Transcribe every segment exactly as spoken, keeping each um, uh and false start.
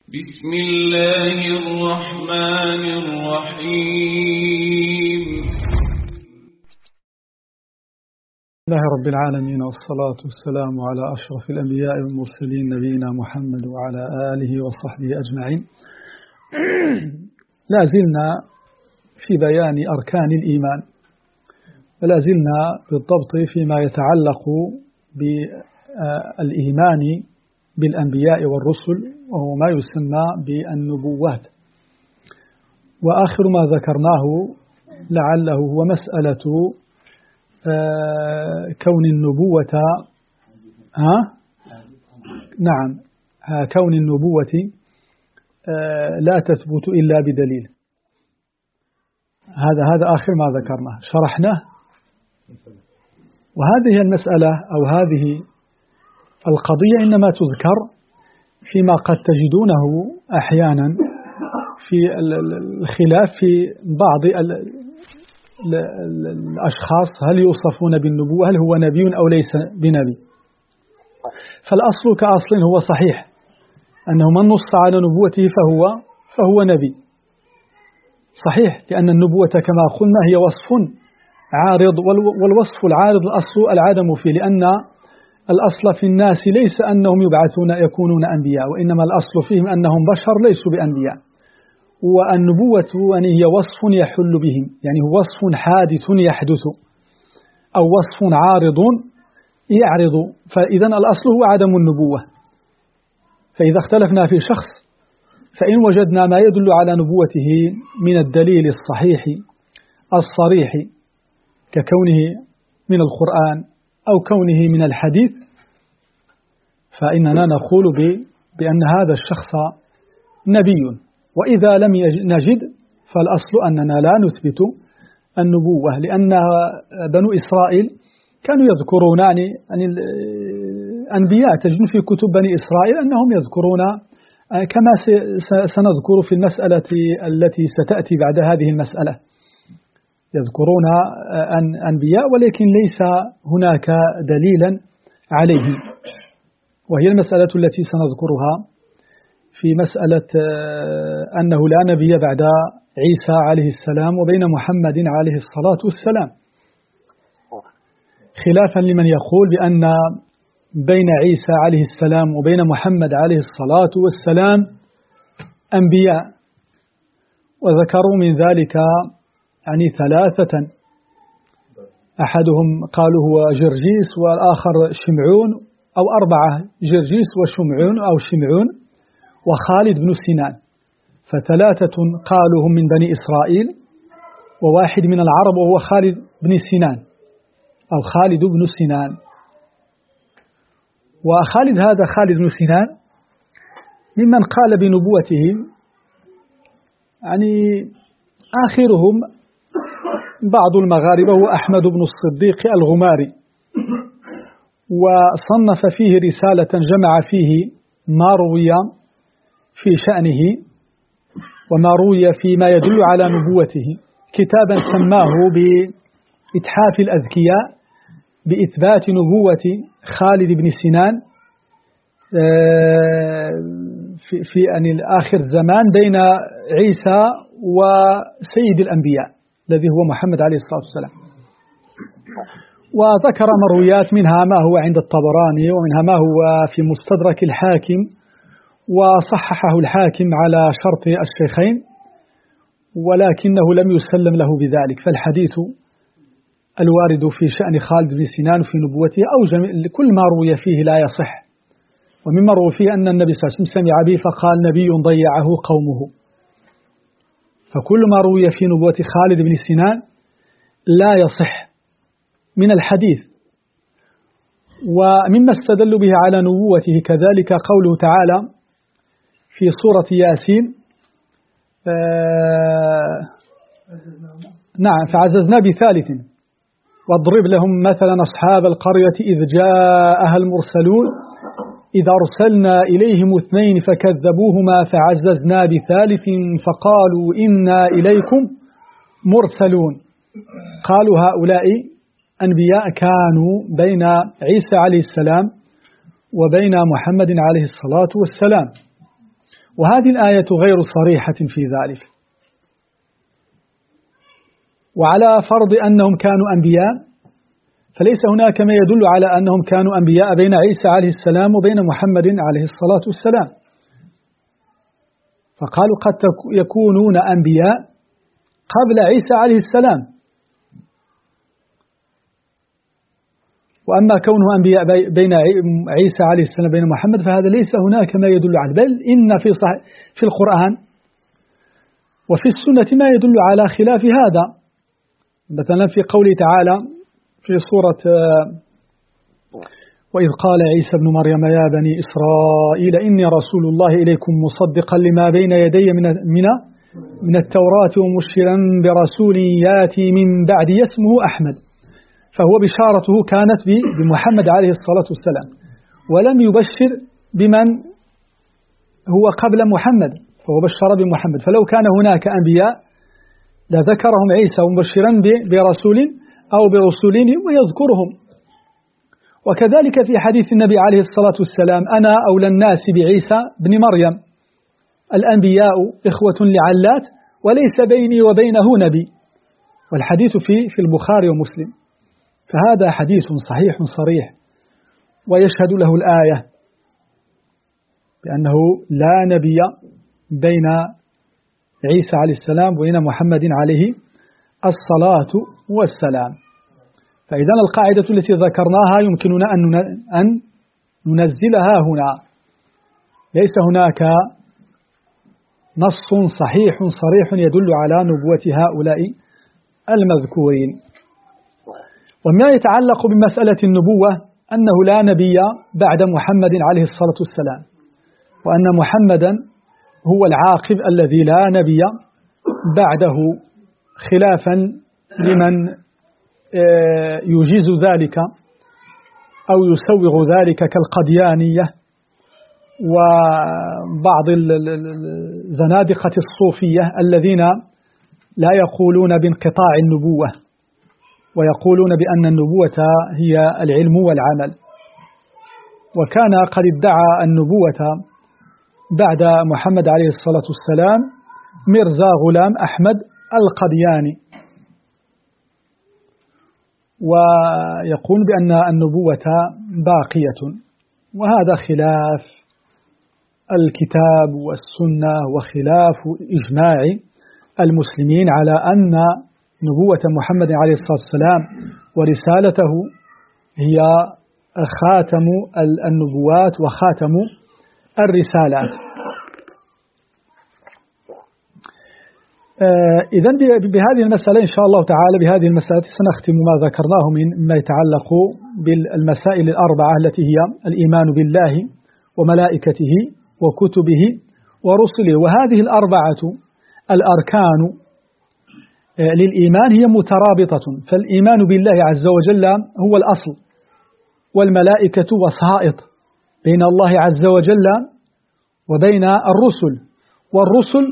بسم الله الرحمن الرحيم. الله رب العالمين، والصلاة والسلام على أشرف الأنبياء والمرسلين نبينا محمد وعلى آله وصحبه أجمعين. لا زلنا في بيان أركان الإيمان، ولا زلنا بالضبط فيما يتعلق بالإيمان بالأنبياء والرسل، وهو ما يسمى بالنبوات. وآخر ما ذكرناه لعله هو مسألة كون النبوة ها؟ نعم كون النبوة لا تثبت إلا بدليل. هذا هذا آخر ما ذكرناه شرحناه. وهذه المسألة أو هذه القضية إنما تذكر فيما قد تجدونه أحيانا في الخلاف في بعض الأشخاص، هل يوصفون بالنبوة، هل هو نبي أو ليس بنبي. فالأصل كأصل هو صحيح أنه من نص على نبوته فهو فهو نبي صحيح، لأن النبوة كما قلنا هي وصف عارض، والوصف العارض الأصل العدم فيه، لأن الأصل في الناس ليس أنهم يبعثون يكونون أنبياء، وإنما الأصل فيهم أنهم بشر ليسوا بأنبياء. والنبوة أن هي وصف يحل بهم، يعني هو وصف حادث يحدث أو وصف عارض يعرض. فإذا الأصل هو عدم النبوة. فإذا اختلفنا في شخص، فإن وجدنا ما يدل على نبوته من الدليل الصحيح الصريح ككونه من القرآن أو كونه من الحديث، فإننا نقول بأن هذا الشخص نبي. وإذا لم نجد فالأصل أننا لا نثبت النبوة، لأن بنو إسرائيل كانوا يذكرون يعني الأنبياء، تجد في كتب بني إسرائيل أنهم يذكرون كما سنذكر في المسألة التي ستأتي بعد هذه المسألة، يذكرون أنبياء ولكن ليس هناك دليلا عليهم. وهي المسألة التي سنذكرها في مسألة أنه لا نبي بعد عيسى عليه السلام وبين محمد عليه الصلاة والسلام، خلافا لمن يقول بأن بين عيسى عليه السلام وبين محمد عليه الصلاة والسلام أنبياء. وذكروا من ذلك يعني ثلاثة، أحدهم قالوا هو جرجيس، والآخر شمعون، أو أربعة، جرجيس وشمعون أو شمعون وخالد بن سنان. فثلاثة قالوا هم من بني إسرائيل، وواحد من العرب وهو خالد بن سنان أو خالد بن سنان. وخالد هذا خالد بن سنان ممن قال بنبوته، يعني آخرهم بعض المغاربة هو أحمد بن الصديق الغماري، وصنف فيه رسالة جمع فيه ما روي في شأنه وما روي فيما يدل على نبوته، كتابا سماه بإتحاف الأذكياء بإثبات نبوة خالد بن سنان في, في أن آخر الزمان بين عيسى وسيد الأنبياء الذي هو محمد عليه الصلاة والسلام. وذكر مرويات منها ما هو عند الطبراني، ومنها ما هو في مستدرك الحاكم، وصححه الحاكم على شرط الشيخين، ولكنه لم يسلم له بذلك. فالحديث الوارد في شأن خالد بن سنان في نبوته أو كل ما روي فيه لا يصح. ومما روي فيه أن النبي صلى الله عليه وسلم سمع به فقال نبي ضيعه قومه. فكل ما روي في نبوة خالد بن سنان لا يصح من الحديث. ومما استدل به على نبوته كذلك قوله تعالى في سورة ياسين آه نعم فعززنا بثالث واضرب لهم مثلا أصحاب القرية إذ جاءها المرسلون إذا أرسلنا إليهم اثنين فكذبوهما فعززنا بثالث فقالوا إنا إليكم مرسلون. قالوا هؤلاء أنبياء كانوا بين عيسى عليه السلام وبين محمد عليه الصلاة والسلام. وهذه الآية غير صريحة في ذلك. وعلى فرض أنهم كانوا أنبياء فليس هناك ما يدل على أنهم كانوا أنبياء بين عيسى عليه السلام وبين محمد عليه الصلاة والسلام، فقالوا قد يكونون أنبياء قبل عيسى عليه السلام، وأما كونه أنبياء بين عيسى عليه السلام وبين محمد فهذا ليس هناك ما يدل على، بل إن في في القرآن وفي السنة ما يدل على خلاف هذا. مثلا في قوله تعالى في سورة وإذ قال عيسى ابن مريم يا بني إسرائيل إني رسول الله إليكم مصدقا لما بين يدي من من من التوراة ومبشرا برسول ياتي من بعد اسمه أحمد، فهو بشارته كانت بمحمد عليه الصلاة والسلام، ولم يبشر بمن هو قبل محمد، فهو بشر بمحمد. فلو كان هناك أنبياء لذكرهم عيسى مبشرا برسول أو برسولين ويذكرهم. وكذلك في حديث النبي عليه الصلاة والسلام أنا أولى الناس بعيسى بن مريم، الأنبياء إخوة لعلات وليس بيني وبينه نبي، والحديث في في البخاري ومسلم، فهذا حديث صحيح صريح ويشهد له الآية بأنه لا نبي بين عيسى عليه السلام وبين محمد عليه الصلاة والسلام. فإذا القاعدة التي ذكرناها يمكننا أن ننزلها هنا، ليس هناك نص صحيح صريح يدل على نبوة هؤلاء المذكورين. وما يتعلق بمسألة النبوة أنه لا نبي بعد محمد عليه الصلاة والسلام، وأن محمدا هو العاقب الذي لا نبي بعده، خلافا لمن يجيز ذلك أو يسوغ ذلك كالقديانية وبعض الزنادقة الصوفية الذين لا يقولون بانقطاع النبوة، ويقولون بأن النبوة هي العلم والعمل. وكان قد ادعى النبوة بعد محمد عليه الصلاة والسلام مرزا غلام أحمد القدياني، ويقول بأن النبوة باقية، وهذا خلاف الكتاب والسنة وخلاف إجماع المسلمين على أن نبوة محمد عليه الصلاة والسلام ورسالته هي خاتم النبوات وخاتم الرسالات. إذن بهذه المسألة إن شاء الله تعالى بهذه المسألة سنختم ما ذكرناه من ما يتعلق بالمسائل الأربعة التي هي الإيمان بالله وملائكته وكتبه ورسله. وهذه الأربعة الأركان للإيمان هي مترابطة، فالإيمان بالله عز وجل هو الأصل، والملائكة وسائط بين الله عز وجل وبين الرسل، والرسل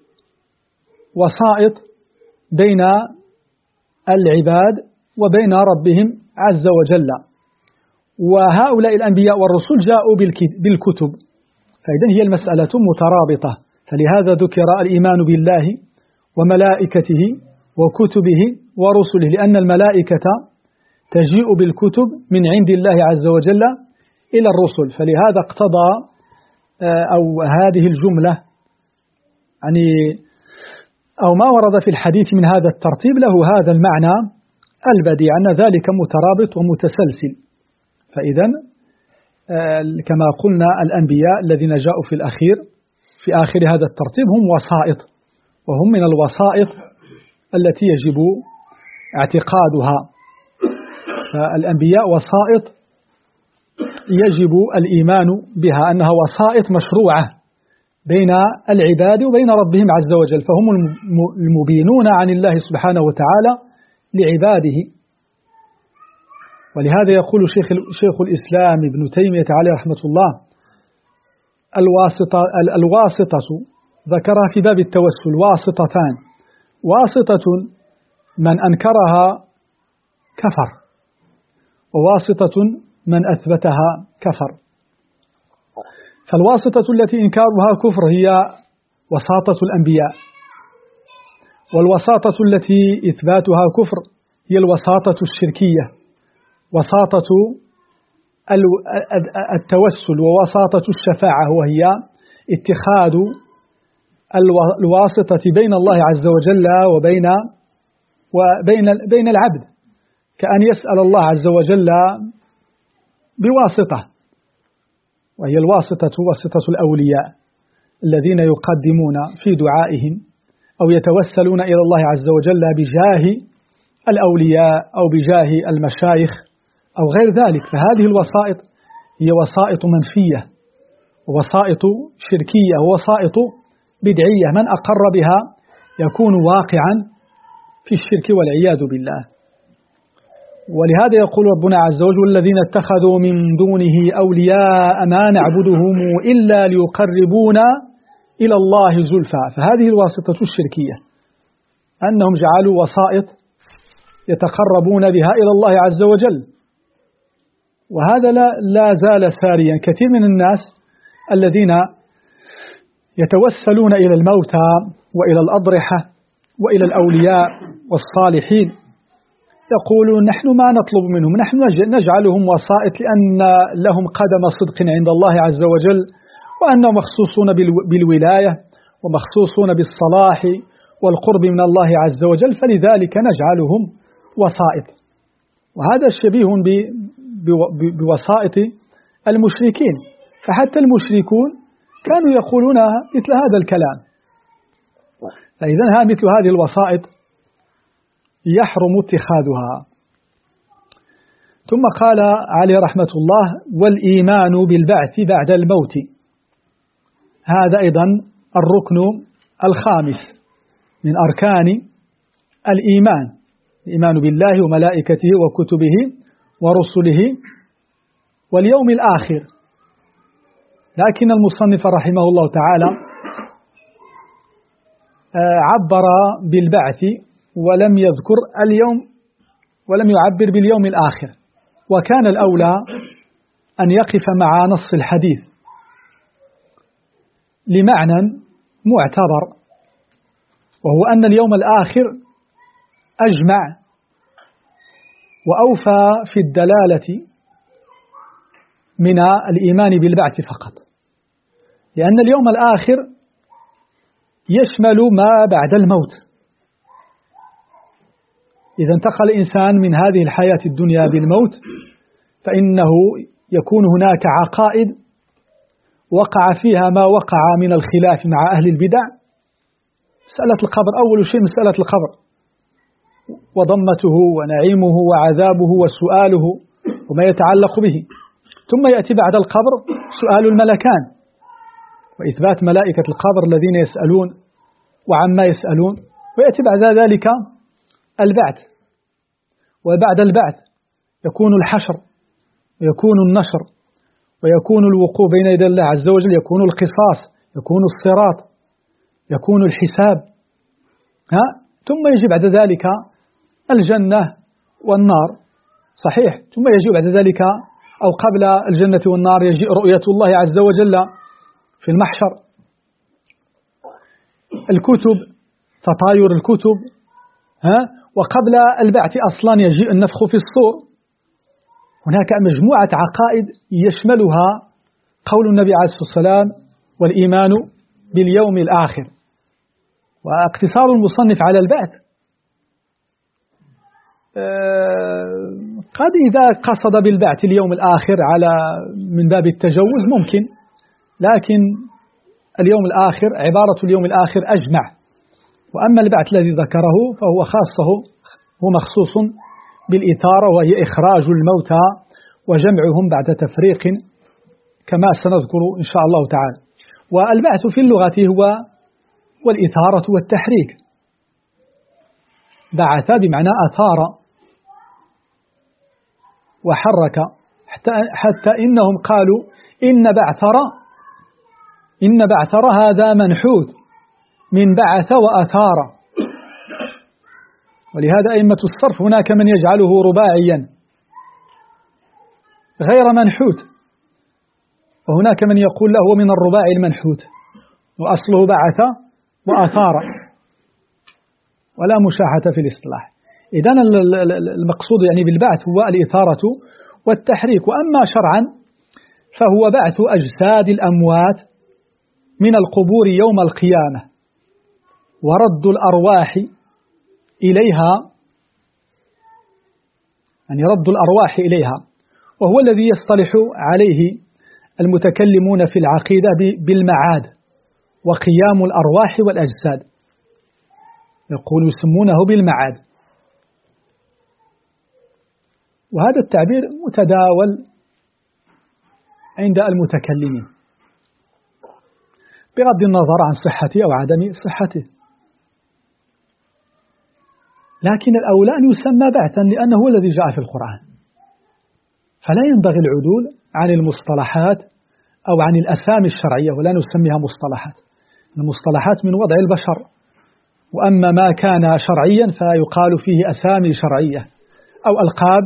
وسائط بين العباد وبين ربهم عز وجل. وهؤلاء الأنبياء والرسل جاءوا بالكتب، فإذن هي المسألة مترابطة، فلهذا ذكر الإيمان بالله وملائكته وكتبه ورسله، لأن الملائكة تجيء بالكتب من عند الله عز وجل إلى الرسل، فلهذا اقتضى أو هذه الجملة يعني أو ما ورد في الحديث من هذا الترتيب له هذا المعنى البديع أن ذلك مترابط ومتسلسل. فإذا كما قلنا الأنبياء الذين جاءوا في الأخير في آخر هذا الترتيب هم وسائط، وهم من الوسائط التي يجب اعتقادها. فالأنبياء وسائط يجب الإيمان بها أنها وسائط مشروعة بين العباد وبين ربهم عز وجل، فهم المبينون عن الله سبحانه وتعالى لعباده. ولهذا يقول شيخ, شيخ الإسلام ابن تيمية عليه رحمة الله الواسطة, الواسطة ذكرها في باب التوسل واسطتان: واسطة من أنكرها كفر، وواسطة من أثبتها كفر. فالواسطة التي إنكارها كفر هي وساطة الأنبياء، والوساطة التي إثباتها كفر هي الوساطة الشركية، وساطة التوسل ووساطة الشفاعة، وهي اتخاذ الواسطة بين الله عز وجل وبين وبين بين العبد، كأن يسأل الله عز وجل بواسطة، وهي الواسطة واسطة الأولياء الذين يقدمون في دعائهم أو يتوسلون إلى الله عز وجل بجاه الأولياء أو بجاه المشايخ أو غير ذلك. فهذه الوسائط هي وسائط منفية ووسائط شركية ووسائط بدعية، من أقر بها يكون واقعا في الشرك والعياذ بالله. ولهذا يقول ربنا عز وجل: الذين اتخذوا من دونه أولياء ما نعبدهم إلا ليقربونا إلى الله زلفى. فهذه الواسطة الشركية، أنهم جعلوا وسائط يتقربون بها إلى الله عز وجل، وهذا لا, لا زال ساريا. كثير من الناس الذين يتوسلون إلى الموتى وإلى الأضرحة وإلى الأولياء والصالحين يقولون: نحن ما نطلب منهم، نحن نجعلهم وسائط لأن لهم قدم صدق عند الله عز وجل، وأنهم مخصوصون بالولاية ومخصوصون بالصلاح والقرب من الله عز وجل، فلذلك نجعلهم وسائط. وهذا شبيه بوسائط المشركين، فحتى المشركون كانوا يقولون مثل هذا الكلام. فإذا مثل هذه الوسائط يحرم اتخاذها. ثم قال عليه رحمة الله: والإيمان بالبعث بعد الموت. هذا أيضا الركن الخامس من أركان الإيمان، الإيمان بالله وملائكته وكتبه ورسله واليوم الآخر. لكن المصنف رحمه الله تعالى عبر بالبعث ولم يذكر اليوم ولم يعبر باليوم الآخر، وكان الأولى أن يقف مع نص الحديث لمعنى معتبر، وهو أن اليوم الآخر أجمع وأوفى في الدلالة من الإيمان بالبعث فقط، لأن اليوم الآخر يشمل ما بعد الموت. إذا انتقل الإنسان من هذه الحياة الدنيا بالموت فإنه يكون هناك عقائد وقع فيها ما وقع من الخلاف مع أهل البدع. مسألة القبر، أول شيء مسألة القبر وضمته ونعيمه وعذابه وسؤاله وما يتعلق به، ثم يأتي بعد القبر سؤال الملكان وإثبات ملائكة القبر الذين يسألون وعما يسألون، ويأتي بعد ذلك البعث، وبعد البعث يكون الحشر ويكون النشر ويكون الوقوف بين يدي الله عز وجل، يكون القصاص، يكون الصراط، يكون الحساب، ها؟ ثم يجي بعد ذلك الجنة والنار، صحيح، ثم يجي بعد ذلك أو قبل الجنة والنار يجي رؤية الله عز وجل في المحشر، الكتب، تطاير الكتب، ها؟ وقبل البعث أصلا يجي النفخ في الصور. هناك مجموعة عقائد يشملها قول النبي عليه الصلاة والسلام: والإيمان باليوم الآخر. واقتصار المصنف على البعث قد إذا قصد بالبعث اليوم الآخر على من باب التجوز ممكن، لكن اليوم الآخر عبارة اليوم الآخر أجمع. وأما البعث الذي ذكره فهو خاصه هو مخصوص بالإثارة، وهي إخراج الموتى وجمعهم بعد تفريق كما سنذكر إن شاء الله تعالى. والبعث في اللغة هو والإثارة والتحريك. بعث بمعنى أثار وحرك، حتى, حتى إنهم قالوا إن بعثر إن بعثر هذا منحوت من بعث وأثار. ولهذا أئمة الصرف هناك من يجعله رباعيا غير منحوت، وهناك من يقول له من الرباع المنحوت وأصله بعث وآثار ولا مشاحة في الإصطلاح. إذن المقصود يعني بالبعث هو الإثارة والتحريك. وأما شرعا فهو بعث أجساد الأموات من القبور يوم القيامة ورد الأرواح إليها، يعني رد الأرواح إليها، وهو الذي يصطلح عليه المتكلمون في العقيدة بالمعاد وقيام الأرواح والأجساد، يقول يسمونه بالمعاد. وهذا التعبير متداول عند المتكلمين بغض النظر عن صحته أو عدم صحته، لكن الأولى أن يسمى بعثا لأنه هو الذي جاء في القرآن، فلا ينبغي العدول عن المصطلحات أو عن الأسامي الشرعية، ولا نسميها مصطلحات. المصطلحات من وضع البشر، وأما ما كان شرعيا فيقال فيه أسامي شرعية أو ألقاب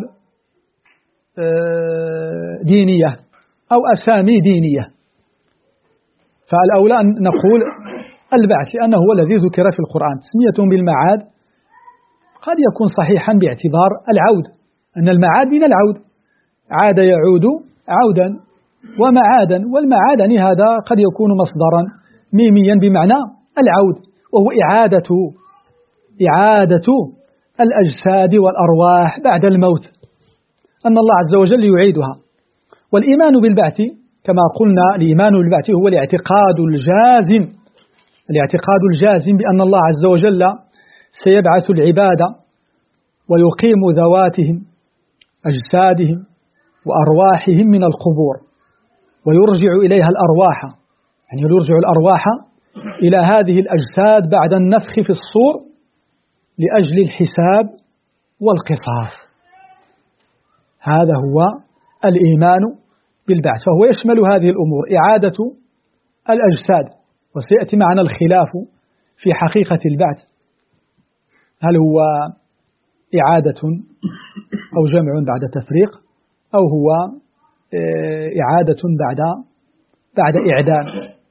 دينية أو أسامي دينية. فالأولى أن نقول البعث لأنه هو الذي ذكر في القرآن. تسميتهم بالمعاد قد يكون صحيحا باعتبار العود، أن المعاد من العود، عاد يعود عودا ومعادا، والمعاد يعني هذا قد يكون مصدرا ميميا بمعنى العود، وهو إعادة إعادة الأجساد والأرواح بعد الموت، أن الله عز وجل يعيدها. والإيمان بالبعث كما قلنا، الإيمان بالبعث هو الاعتقاد الجازم الاعتقاد الجازم بأن الله عز وجل سيبعث العباد ويقيم ذواتهم أجسادهم وأرواحهم من القبور ويرجع إليها الأرواح، يعني يرجع الأرواح إلى هذه الأجساد بعد النفخ في الصور لأجل الحساب والقصاص. هذا هو الإيمان بالبعث، وهو يشمل هذه الأمور: إعادة الأجساد، وسيأتي معنا الخلاف في حقيقة البعث، هل هو إعادة أو جمع بعد تفريق، أو هو إعادة بعد بعد إعدام.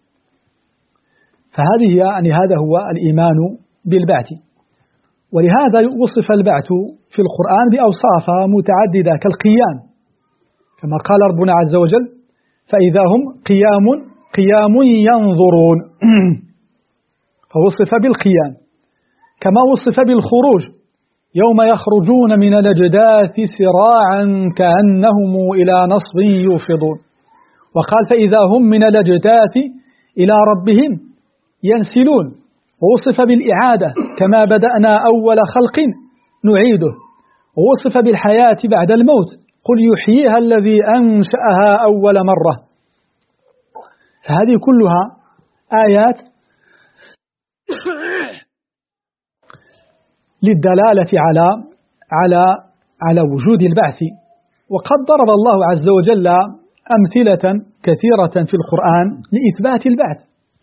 فهذه يعني هذا هو الإيمان بالبعث. ولهذا وصف البعث في القرآن بأوصاف متعددة كالقيام، كما قال ربنا عز وجل: فإذا هم قيام قيام ينظرون فوصف بالقيام. كما وصف بالخروج: يوم يخرجون من الأجداث سراعا كأنهم إلى نصب يوفضون. وقال: فإذا هم من الأجداث إلى ربهم ينسلون. ووصف بالإعادة: كما بدأنا أول خلق نعيده. ووصف بالحياة بعد الموت: قل يحييها الذي أنشأها أول مرة. فهذه كلها آيات للدلالة على على على وجود البعث. وقد ضرب الله عز وجل أمثلة كثيرة في القرآن لإثبات البعث.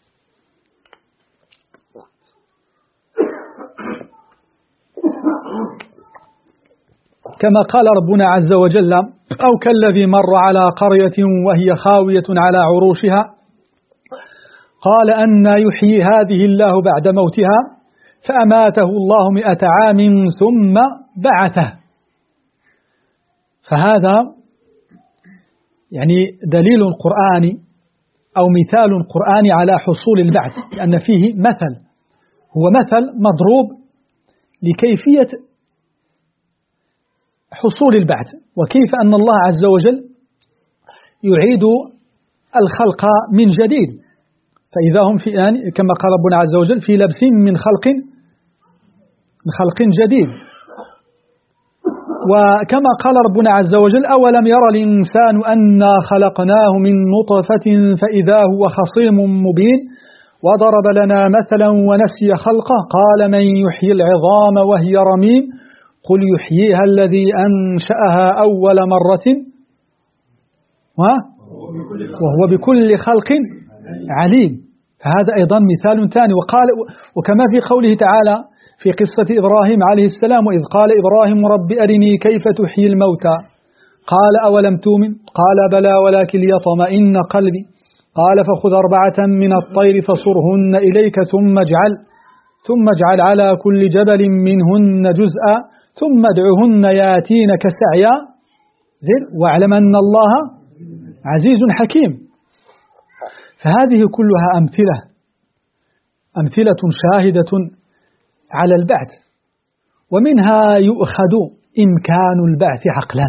كما قال ربنا عز وجل: أو كالذي مر على قرية وهي خاوية على عروشها قال أنى يحيي هذه الله بعد موتها فأماته الله مئة عام ثم بعثه. فهذا يعني دليل قرآني أو مثال قرآني على حصول البعث، لأن فيه مثل، هو مثل مضروب لكيفية حصول البعث، وكيف أن الله عز وجل يعيد الخلق من جديد. فإذا هم في آن كما قال ربنا عز وجل: في لبس من خلق من خلق جديد. وكما قال ربنا عز وجل: أولم يرى الإنسان أنا خلقناه من نطفة فإذا هو خصيم مبين وضرب لنا مثلا ونسي خلقه قال من يحيي العظام وهي رميم قل يحييها الذي أنشأها أول مرة وهو بكل خلق عليم. فهذا أيضا مثال ثاني. وقال وكما في قوله تعالى في قصة إبراهيم عليه السلام: وإذ قال إبراهيم رب أرني كيف تحيي الموتى قال أولم تؤمن قال بلى ولكن ليطمئن قلبي قال فخذ أربعة من الطير فصرهن إليك ثم اجعل ثم اجعل على كل جبل منهن جزءا ثم ادعهن ياتينك سعيا واعلم أن الله عزيز حكيم. فهذه كلها أمثلة أمثلة شاهدة على البعث، ومنها يؤخذ إمكان البعث عقلا،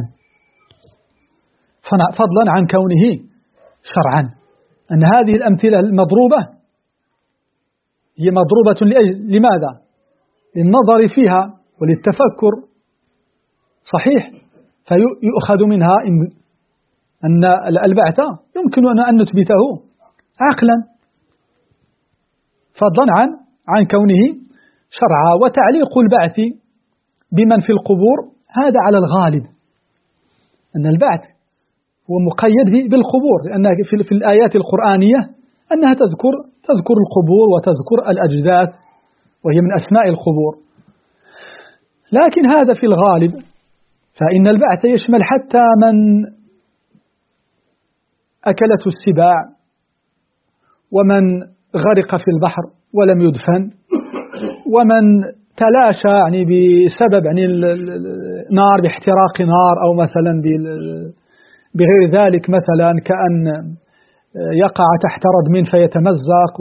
فضلا عن كونه شرعا، أن هذه الأمثلة المضروبة هي مضروبة لماذا؟ للنظر فيها وللتفكر، صحيح، فيؤخذ منها أن البعث يمكن أن نثبته عقلا، فضلا عن عن كونه شرعا. وتعليق البعث بمن في القبور هذا على الغالب، أن البعث هو مقيد بالقبور، لأن في, في الآيات القرآنية أنها تذكر تذكر القبور وتذكر الأجداث، وهي من أسماء القبور. لكن هذا في الغالب، فإن البعث يشمل حتى من أكلته السباع، ومن غرق في البحر ولم يدفن، ومن تلاشى يعني بسبب يعني النار باحتراق نار، أو مثلا بغير ذلك، مثلا كأن يقع تحت ردم فيتمزق،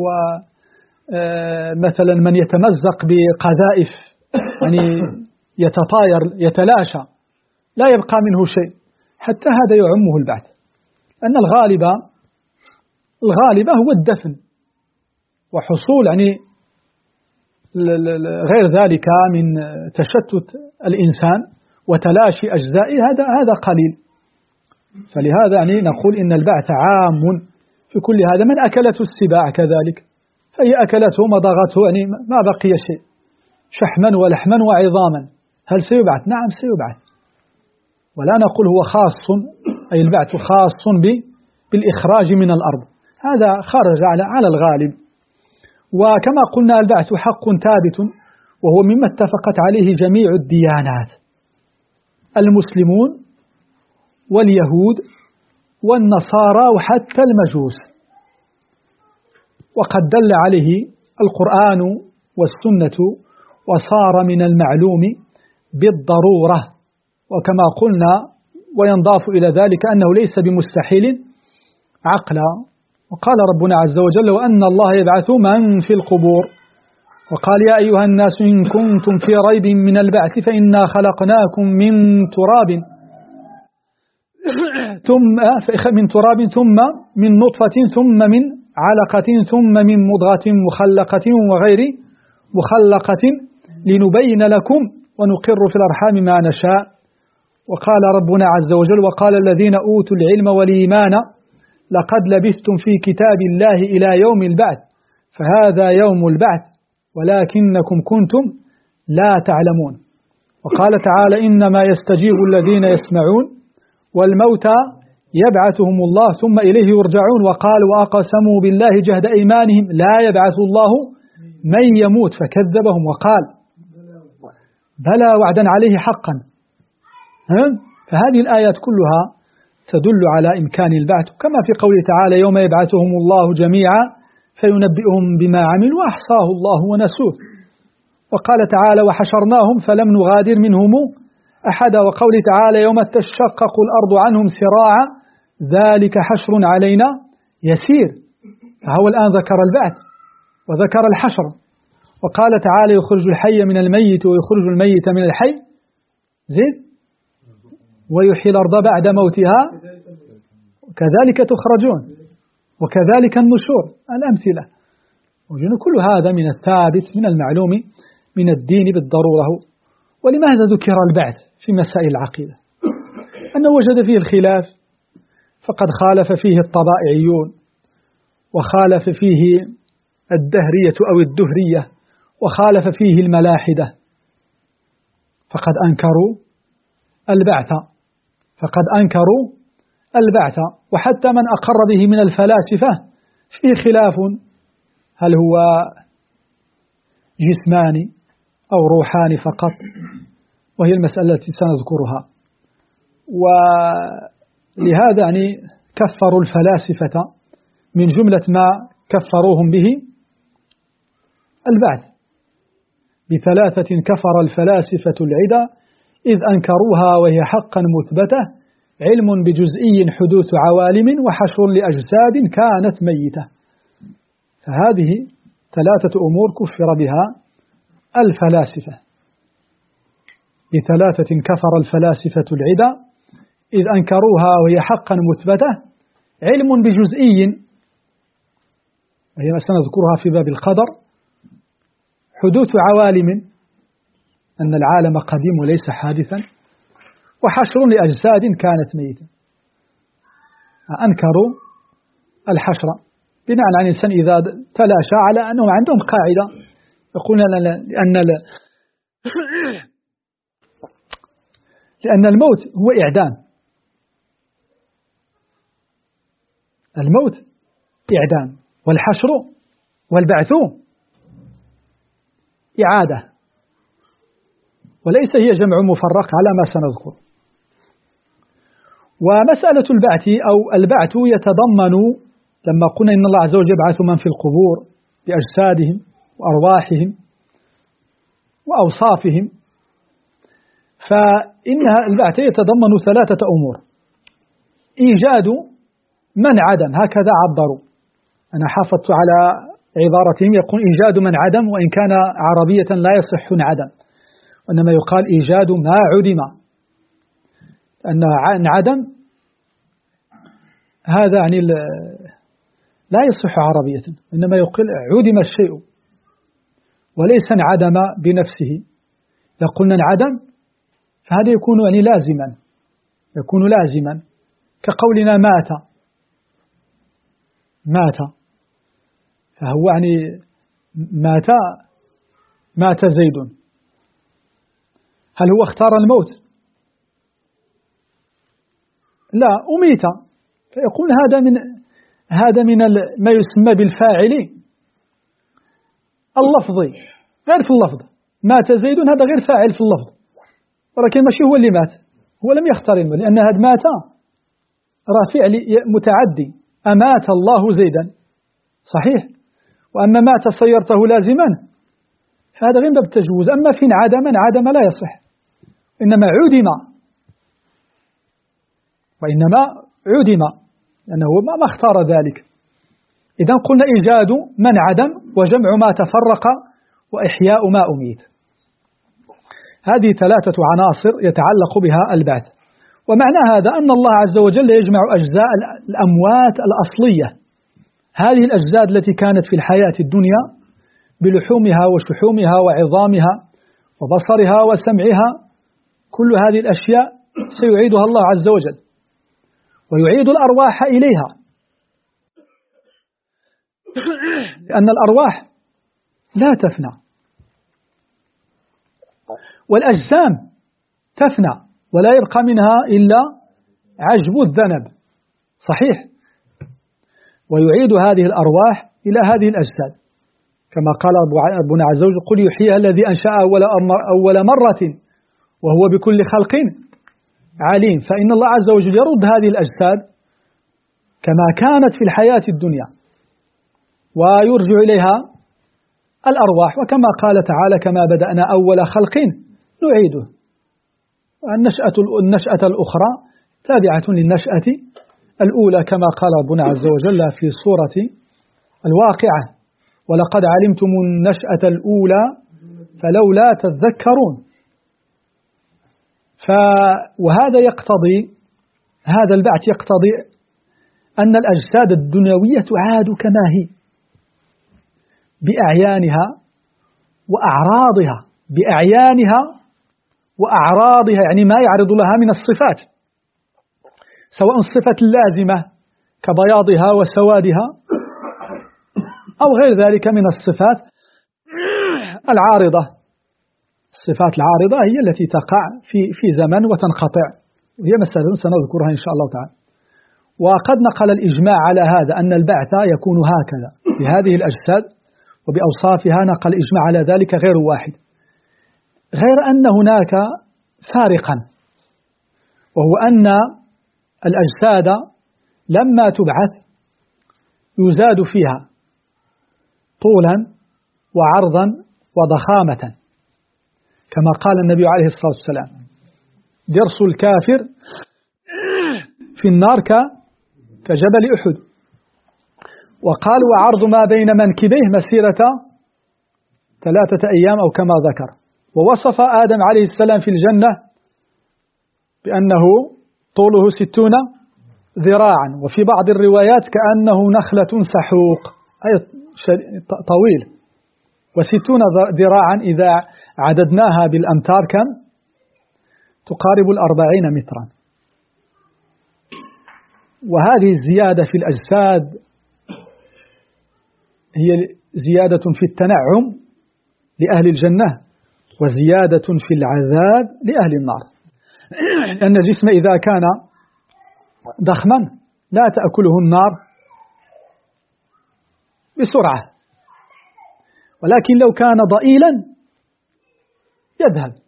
ومثلا من يتمزق بقذائف يعني يتطاير يتلاشى لا يبقى منه شيء، حتى هذا يعمه البعث. أن الغالب الغالب هو الدفن وحصول يعني غير ذلك من تشتت الإنسان وتلاشي أجزائه، هذا هذا قليل. فلهذا يعني نقول إن البعث عام في كل هذا. من أكلته السباع كذلك، فهي أكلته مضغته، يعني ما بقي شيء، شحما ولحما وعظاما، هل سيبعث؟ نعم سيبعث. ولا نقول هو خاص، أي البعث خاص بالإخراج من الأرض، هذا خرج على على الغالب. وكما قلنا البعث حق ثابت، وهو مما اتفقت عليه جميع الديانات، المسلمون واليهود والنصارى وحتى المجوس. وقد دل عليه القرآن والسنة، وصار من المعلوم بالضرورة. وكما قلنا وينضاف إلى ذلك أنه ليس بمستحيل عقلا. وقال ربنا عز وجل وأن الله يبعث من في القبور، وقال يا أيها الناس إن كنتم في ريب من البعث فإنا خلقناكم من تراب ثم من تراب ثم من نطفة ثم من علقة ثم من مضغة مخلقة وغير مخلقة لنبين لكم ونقر في الأرحام ما نشاء. وقال ربنا عز وجل وقال الذين أوتوا العلم والإيمان لقد لبثتم في كتاب الله إلى يوم البعث فهذا يوم البعث ولكنكم كنتم لا تعلمون. وقال تعالى إنما يستجيب الذين يسمعون والموتى يبعثهم الله ثم إليه يرجعون. وقال وأقسموا بالله جهد أيمانهم لا يبعث الله من يموت فكذبهم وقال بلى وعدا عليه حقا. فهذه الآيات كلها تدل على إمكان البعث، كما في قوله تعالى يوم يبعثهم الله جميعا فينبئهم بما عملوا أحصاه الله ونسوه. وقال تعالى وحشرناهم فلم نغادر منهم أحدا. وقوله تعالى يوم تشقق الأرض عنهم سراعا ذلك حشر علينا يسير. فهو الآن ذكر البعث وذكر الحشر. وقال تعالى يخرج الحي من الميت ويخرج الميت من الحي زيد ويحيي الأرض بعد موتها كذلك تخرجون وكذلك النشور. الأمثلة كل هذا من الثابت من المعلوم من الدين بالضرورة. ولماذا ذكر البعث في مسائل العقيدة؟ أنه وجد فيه الخلاف، فقد خالف فيه الطبائعيون وخالف فيه الدهرية أو الدهرية وخالف فيه الملاحدة، فقد أنكروا البعث فقد أنكروا البعث. وحتى من أقر به من الفلاسفة فيه خلاف، هل هو جسماني أو روحاني فقط، وهي المسألة التي سنذكرها. ولهذا يعني كفروا الفلاسفة من جملة ما كفروهم به البعث. بثلاثة كفر الفلاسفة العدا إذ أنكروها وهي حقا مثبتة، علم بجزئي حدوث عوالم وحشر لأجساد كانت ميتة. فهذه ثلاثة أمور كفر بها الفلاسفة. بثلاثة كفر الفلاسفة العدا إذ أنكروها وهي حقا مثبتة، علم بجزئي، وهي سنذكرها في باب القدر، حدوث عوالم، أن العالم قديم وليس حادثا، وحشر لأجساد كانت ميتة. أنكروا الحشر بناء عن الإنسان إذا تلاشى على أنهم عندهم قاعدة يقولون لأن لأن الموت هو إعدام، الموت إعدام، والحشر والبعث إعادة، وليس هي جمع مفرق على ما سنذكر. ومسألة البعث أو البعث يتضمن، لما قلنا إن الله عز وجل يبعث من في القبور بأجسادهم وأرواحهم وأوصافهم، فإنها البعث يتضمن ثلاثة أمور: إيجاد من عدم، هكذا عبروا، أنا حافظت على عبارتهم، يقول إيجاد من عدم، وإن كان عربية لا يصح عدم، وإنما يقال إيجاد ما عدم، أن عدم هذا يعني لا يصح عربية، إنما يقول عدم الشيء وليس انعدم بنفسه. إذا قلنا انعدم فهذا يكون يعني لازما، يكون لازما كقولنا مات، مات فهو يعني مات، مات زيد، هل هو اختار الموت؟ لا، أميت. فيقول هذا من هذا من ما يسمى بالفاعل اللفظي، غير في اللفظ. مات زيد هذا غير فاعل في اللفظ، ولكن ماشي هو اللي مات، هو لم يختار الموت، لأن هذا مات راه فعل متعدي، أمات الله زيدا صحيح، وأما مات صيرته لازما هذا غير باب التجوز. أما في انعدم، انعدم لا يصح، إنما عدم، وإنما عدم لأنه ما اختار ذلك. إذن قلنا إيجاد من عدم، وجمع ما تفرق، وإحياء ما أميت. هذه ثلاثة عناصر يتعلق بها البعث. ومعنى هذا أن الله عز وجل يجمع أجزاء الأموات الأصلية، هذه الأجزاء التي كانت في الحياة الدنيا بلحومها وشحومها وعظامها وبصرها وسمعها، كل هذه الأشياء سيعيدها الله عز وجل، ويعيد الأرواح إليها، لأن الأرواح لا تفنى، والأجسام تفنى ولا يبقى منها إلا عجب الذنب صحيح. ويعيد هذه الأرواح إلى هذه الأجساد، كما قال ربنا عز وجل: قل يحييها الذي أنشأ أول, أول مرة وهو بكل خلق عليم. فإن الله عز وجل يرد هذه الأجساد كما كانت في الحياة الدنيا، ويرجع إليها الأرواح، وكما قال تعالى: كما بدأنا أول خلق نعيده. النشأة, النشأة الأخرى تابعة للنشأة الأولى، كما قال ربنا عز وجل في سورة الواقعة: ولقد علمتم النشأة الأولى فلولا تذكرون. ف وهذا يقتضي، هذا البعث يقتضي أن الأجساد الدنيوية تعاد كما هي بأعيانها وأعراضها، بأعيانها وأعراضها، يعني ما يعرض لها من الصفات، سواء الصفة اللازمة كبياضها وسوادها، أو غير ذلك من الصفات العارضة. الصفات العارضة هي التي تقع في في زمن وتنقطع، وهي مسألة سنذكرها إن شاء الله تعالى. وقد نقل الإجماع على هذا أن البعث يكون هكذا بهذه الأجساد وبأوصافها، نقل الإجماع على ذلك غير واحد، غير أن هناك فارقا، وهو أن الأجساد لما تبعث يزاد فيها طولا وعرضا وضخامة، كما قال النبي عليه الصلاة والسلام: درس الكافر في النار كجبل أحد. وقال: وعرض ما بين منكبيه مسيرة ثلاثة أيام أو كما ذكر. ووصف آدم عليه السلام في الجنة بأنه طوله ستون ذراعا، وفي بعض الروايات كأنه نخلة سحوق، أي طويل. وستون ذراعا إذا عددناها بالأمتار كم؟ تقارب الأربعين مترا. وهذه الزيادة في الأجساد هي زيادة في التنعم لأهل الجنة، وزيادة في العذاب لأهل النار. لأن الجسم إذا كان ضخما لا تأكله النار بسرعة، ولكن لو كان ضئيلا يذهب.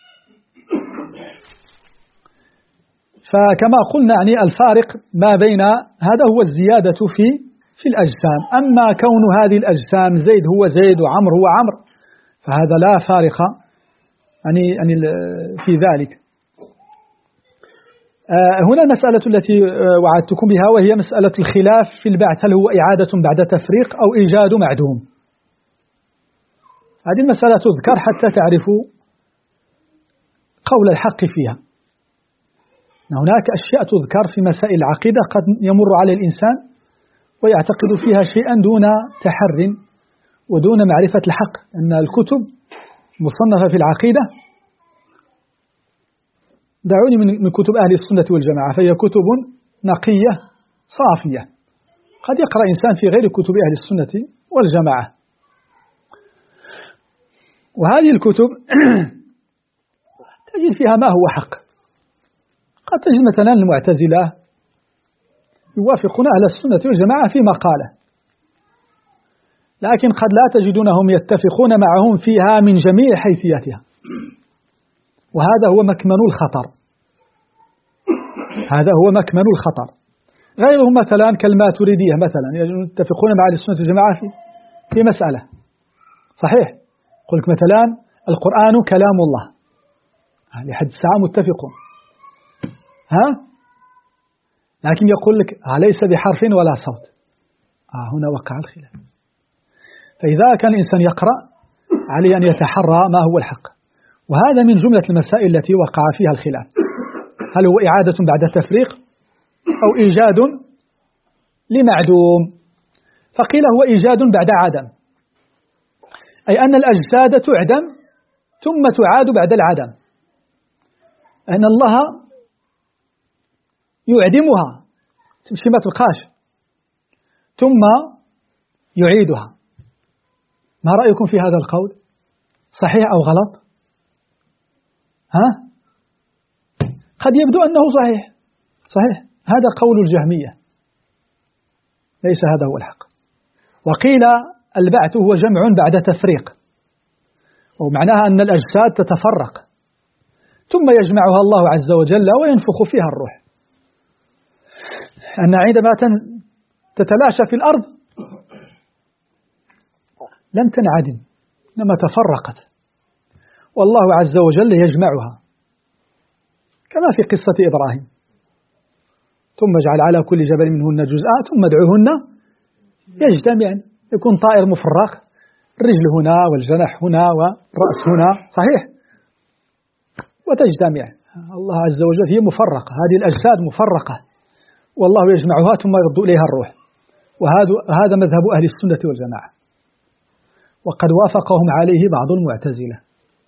فكما قلنا يعني الفارق ما بين هذا هو الزيادة في في الأجسام. أما كون هذه الأجسام زيد هو زيد وعمر هو عمر فهذا لا فارق يعني يعني في ذلك. هنا المسألة التي وعدتكم بها، وهي مسألة الخلاف في البعث، هل هو إعادة بعد تفريق أو إيجاد معدوم؟ هذه المسألة تذكر حتى تعرفوا قول الحق فيها. هناك أشياء تذكر في مسائل العقيدة قد يمر على الإنسان ويعتقد فيها شيئا دون تحر ودون معرفة الحق. أن الكتب مصنفة في العقيدة، دعوني من كتب أهل السنة والجماعة، فهي كتب نقية صافية. قد يقرأ إنسان في غير كتب أهل السنة والجماعة. وهذه الكتب تجد فيها ما هو حق. قد تجد مثلا المعتزلة يوافقون أهل السنة والجماعة في مقالة، لكن قد لا تجدونهم يتفقون معهم فيها من جميع حيثياتها، وهذا هو مكمن الخطر. هذا هو مكمن الخطر. غيرهم مثلا كالماتريدية مثلا يتفقون مع أهل السنة والجماعة في في مسألة صحيح، قل لك مثلا القرآن كلام الله، لحد الساعة متفقون، ها؟ لكن يقول لك ليس بحرف ولا صوت، آه هنا وقع الخلاف. فإذا كان الإنسان يقرأ عليه أن يتحرى ما هو الحق، وهذا من جملة المسائل التي وقع فيها الخلاف. هل هو إعادة بعد تفريق أو إيجاد لمعدوم؟ فقيل هو إيجاد بعد عدم، أي أن الأجساد تعدم ثم تعاد بعد العدم، أن الله يعدمها تمشي ما تلقاش ثم يعيدها. ما رأيكم في هذا القول؟ صحيح أو غلط؟ ها؟ قد يبدو أنه صحيح صحيح هذا قول الجهمية، ليس هذا هو الحق. وقيل البعث هو جمع بعد تفريق، ومعناها أن الأجساد تتفرق ثم يجمعها الله عز وجل وينفخ فيها الروح. أن عندما تتلاشى في الأرض لم تنعدم إنما تفرقت، والله عز وجل يجمعها كما في قصة إبراهيم: ثم اجعل على كل جبل منهن جزءا ثم ادعوهن يجتمعن. يكون طائر مفرق، الرجل هنا والجناح هنا والرأس هنا صحيح، وتجتمع. الله عز وجل هي مفرقة، هذه الأجساد مفرقة والله يجمعها ثم يرد إليها الروح. وهذا هذا مذهب أهل السنة والجماعة، وقد وافقهم عليه بعض المعتزلة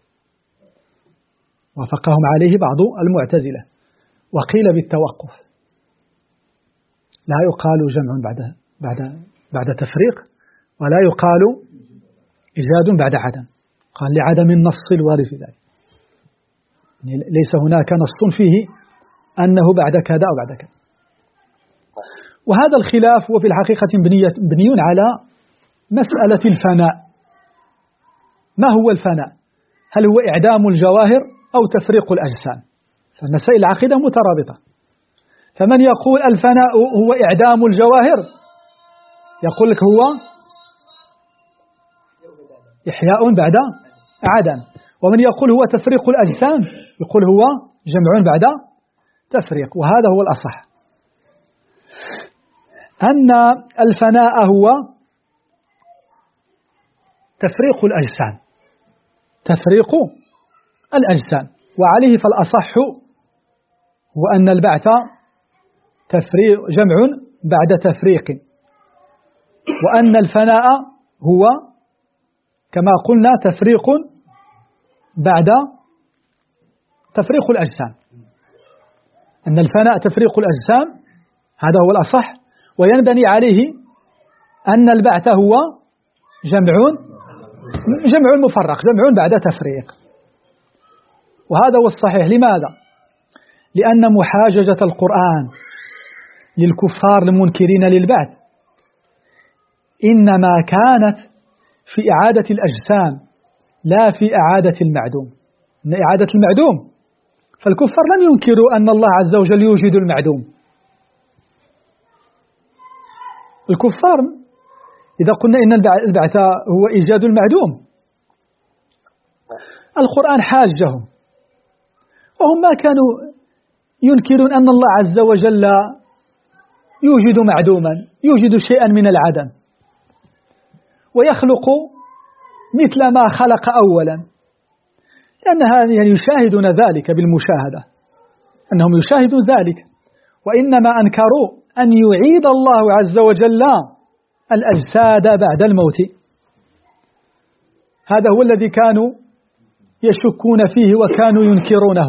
وافقهم عليه بعض المعتزلة وقيل بالتوقف، لا يقال جمع بعد بعد بعد تفريق، ولا يقال إيجاد بعد عدم، قال لعدم النص الوارد في ذلك، ليس هناك نص فيه أنه بعد كذا أو بعد كذا. وهذا الخلاف هو في الحقيقة بني على مسألة الفناء. ما هو الفناء؟ هل هو إعدام الجواهر أو تفريق الأجسام؟ فمسائل العقيدة مترابطة. فمن يقول الفناء هو إعدام الجواهر يقول لك هو إحياء بعد عدم. ومن يقول هو تفريق الأجسام يقول هو جمع بعد تفريق. وهذا هو الأصح، أن الفناء هو تفريق الأجسام، تفريق الأجسام. وعليه فالأصح هو أن البعث تفريق جمع بعد تفريق، وأن الفناء هو كما قلنا تفريق بعد تفريق الأجسام. أن الفناء تفريق الأجسام هذا هو الأصح، وينبني عليه أن البعث هو جمع جمع مفرق، جمع بعد تفريق. وهذا هو الصحيح. لماذا؟ لأن محاججة القرآن للكفار المنكرين للبعث إنما كانت في إعادة الأجسام لا في إعادة المعدوم. إن إعادة المعدوم فالكفار لم ينكروا أن الله عز وجل يوجد المعدوم. الكفار إذا قلنا إن البعث هو إيجاد المعدوم القرآن حاجهم، وهم ما كانوا ينكرون أن الله عز وجل يوجد معدوما، يوجد شيئا من العدم ويخلق مثل ما خلق أولا، لأنها يعني يشاهدون ذلك بالمشاهدة، أنهم يشاهدون ذلك. وإنما أنكروا أن يعيد الله عز وجل الأجساد بعد الموت. هذا هو الذي كانوا يشكون فيه وكانوا ينكرونه.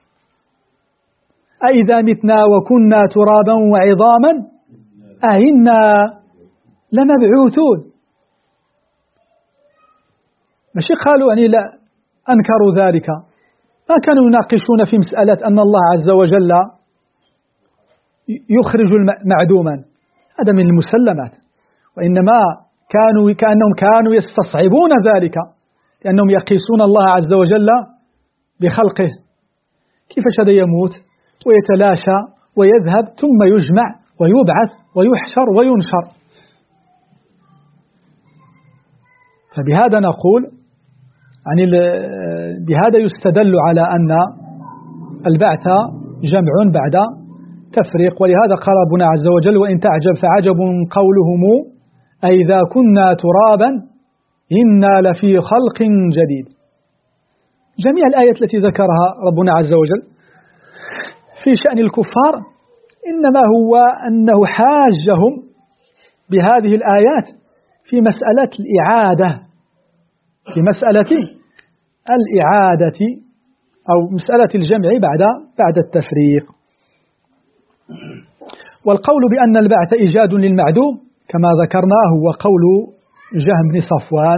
أئذا متنا وكنا ترابا وعظاما أئنا لمبعوثون. ماشي قالوا يعني لا أنكروا ذلك، ما كانوا يناقشون في مسألة أن الله عز وجل يخرج معدوما، هذا من المسلمات. وإنما كانوا كأنهم كانوا يستصعبون ذلك، لأنهم يقيسون الله عز وجل بخلقه. كيفاش هذا يموت ويتلاشى ويذهب ثم يجمع ويبعث ويحشر وينشر؟ فبهذا نقول يعني بهذا يستدل على أن البعث جمع بعد تفريق. ولهذا قال ربنا عز وجل وإن تعجب فعجب قولهم أئذا كنا ترابا إنا لفي خلق جديد. جميع الآيات التي ذكرها ربنا عز وجل في شأن الكفار إنما هو أنه حاجهم بهذه الآيات في مسألة الإعادة، في مسألة الإعادة أو مسألة الجمع بعد بعد التفريق. والقول بأن البعث إيجاد للمعدوم كما ذكرناه هو قول جهم بن صفوان،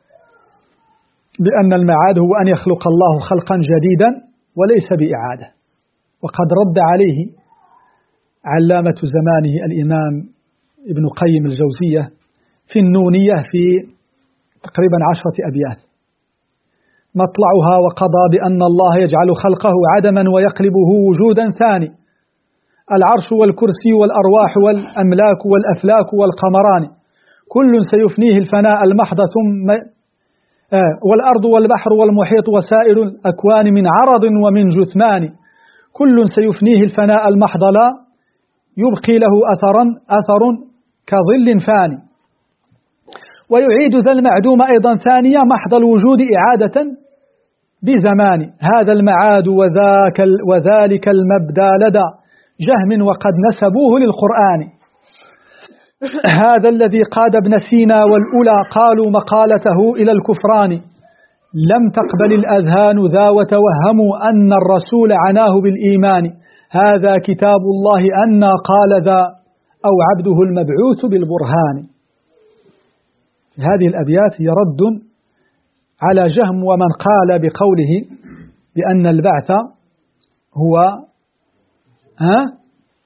بأن المعاد هو أن يخلق الله خلقا جديدا وليس بإعادة. وقد رد عليه علامة زمانه الإمام ابن قيم الجوزية في النونية في تقريبا عشرة أبيات، مطلعها وقضى بأن الله يجعل خلقه عدما ويقلبه وجودا ثاني، العرش والكرسي والأرواح والأملاك والأفلاك والقمران كل سيفنيه الفناء المحض ثم آه والأرض والبحر والمحيط وسائر الأكوان من عرض ومن جثمان كل سيفنيه الفناء المحض لا يبقي له أثرا أثر كظل فاني، ويعيد ذا المعدوم أيضا ثانية محض الوجود إعادة بزمان، هذا المعاد وذاك وذلك المبدى لدى جهم وقد نسبوه للقرآن، هذا الذي قاد ابن سينا والأولى قالوا مقالته إلى الكفران، لم تقبل الأذهان ذا وتوهموا أن الرسول عناه بالإيمان، هذا كتاب الله أن قال ذا أو عبده المبعوث بالبرهان. هذه الأبيات هي رد على جهم ومن قال بقوله بأن البعث هو ها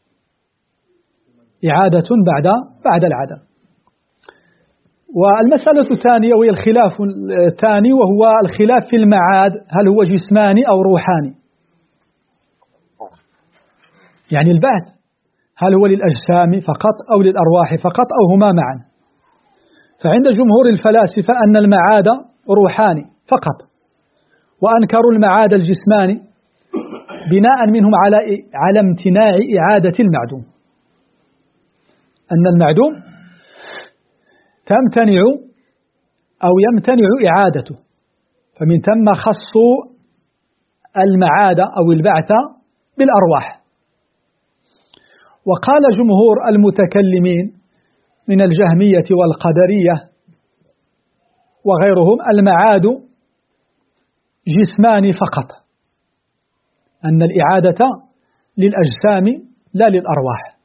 إعادة بعد بعد العدم. والمسألة الثانية وهي الخلاف الثاني وهو الخلاف في المعاد، هل هو جسماني أو روحاني؟ يعني البعث هل هو للأجسام فقط أو للأرواح فقط أو هما معا؟ فعند جمهور الفلاسفة أن المعاد روحاني فقط، وأنكروا المعاد الجسماني بناء منهم على على امتناع إعادة المعدوم، أن المعدوم تمتنع أو يمتنع إعادته، فمن ثم خصوا المعاد أو البعث بالأرواح. وقال جمهور المتكلمين من الجهمية والقدرية وغيرهم المعاد جسماني فقط، أن الإعادة للأجسام لا للأرواح.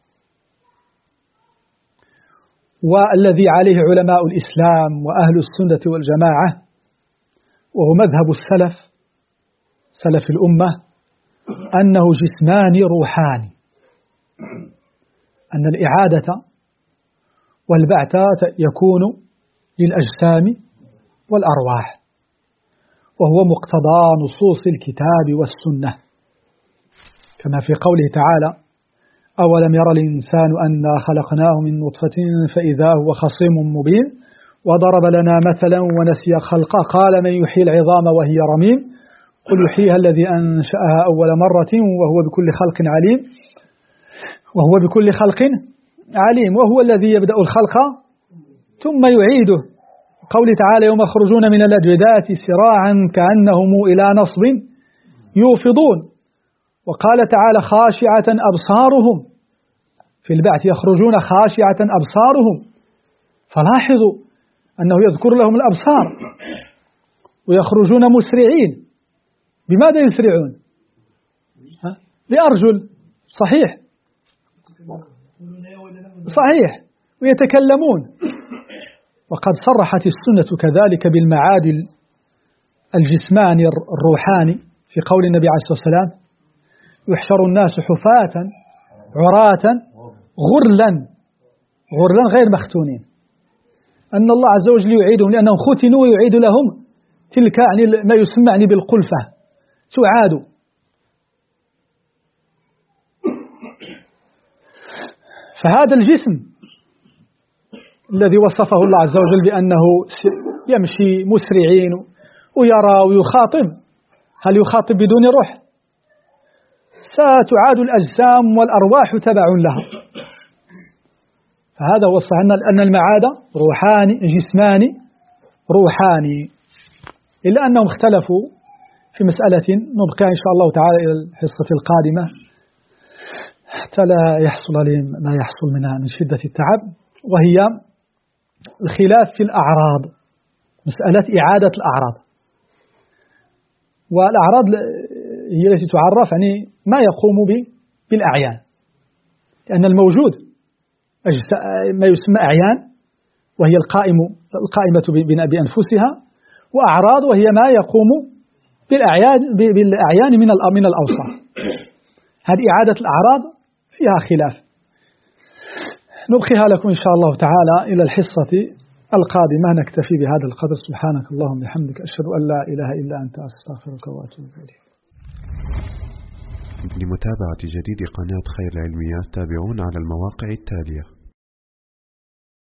والذي عليه علماء الإسلام وأهل السنة والجماعة وهو مذهب السلف سلف الأمة أنه جسماني روحاني، أن الإعادة والبعث يكون للأجسام والأرواح، وهو مقتضى نصوص الكتاب والسنة، كما في قوله تعالى: أولم يرى الإنسان أنا خلقناه من نطفة فإذا هو خصيم مبين وضرب لنا مثلا ونسي خلقه قال من يحيي العظام وهي رميم قل يحييها الذي أنشأها أول مرة وهو بكل خلق عليم وهو بكل خلق عليم وهو الذي يبدأ الخلق ثم يعيده. قوله تعالى: يوم يخرجون من الأجداث سراعا كأنهم إلى نصب يوفضون. وقال تعالى: خاشعة أبصارهم، في البعث يخرجون خاشعة أبصارهم، فلاحظوا أنه يذكر لهم الأبصار، ويخرجون مسرعين. بماذا يسرعون؟ بأرجل، صحيح صحيح، ويتكلمون. وقد صرحت السنة كذلك بالمعاد الجسماني الروحاني في قول النبي عليه الصلاة والسلام: يحشر الناس حفاة عراة غرلا غرلا غير مختونين، أن الله عز وجل يعيدهم لأنهم ختنوا ويعيد لهم تلك يعني ما يسمى يعني بالقلفة، تعاد. فهذا الجسم الذي وصفه الله عز وجل بأنه يمشي مسرعين ويرى ويخاطب، هل يخاطب بدون روح؟ ستعاد الأجسام والأرواح تبع لها. فهذا هو الصحيح أن المعاد روحاني جسماني روحاني، إلا أنهم اختلفوا في مسألة نبقى إن شاء الله تعالى إلى الحصة القادمة حتى لا يحصل لي ما يحصل منها من شدة التعب، وهي الخلاف في الأعراض، مسألة إعادة الأعراض. والأعراض هي التي تعرف يعني ما يقوم بالأعيان، لأن الموجود ما يسمى أعيان وهي القائم القائمة بأنفسها، وأعراض وهي ما يقوم بالأعيان بالأعيان من من الأوصاف. هذه إعادة الأعراض فيها خلاف، نبقيها لكم إن شاء الله تعالى إلى الحصة القادمة. نكتفي بهذا القدر. سبحانك اللهم وبحمدك، أشهد أن لا إله إلا أنت، أستغفرك وأتوب إليك. لمتابعة جديد قناة خير العلميات تابعونا على المواقع التالية: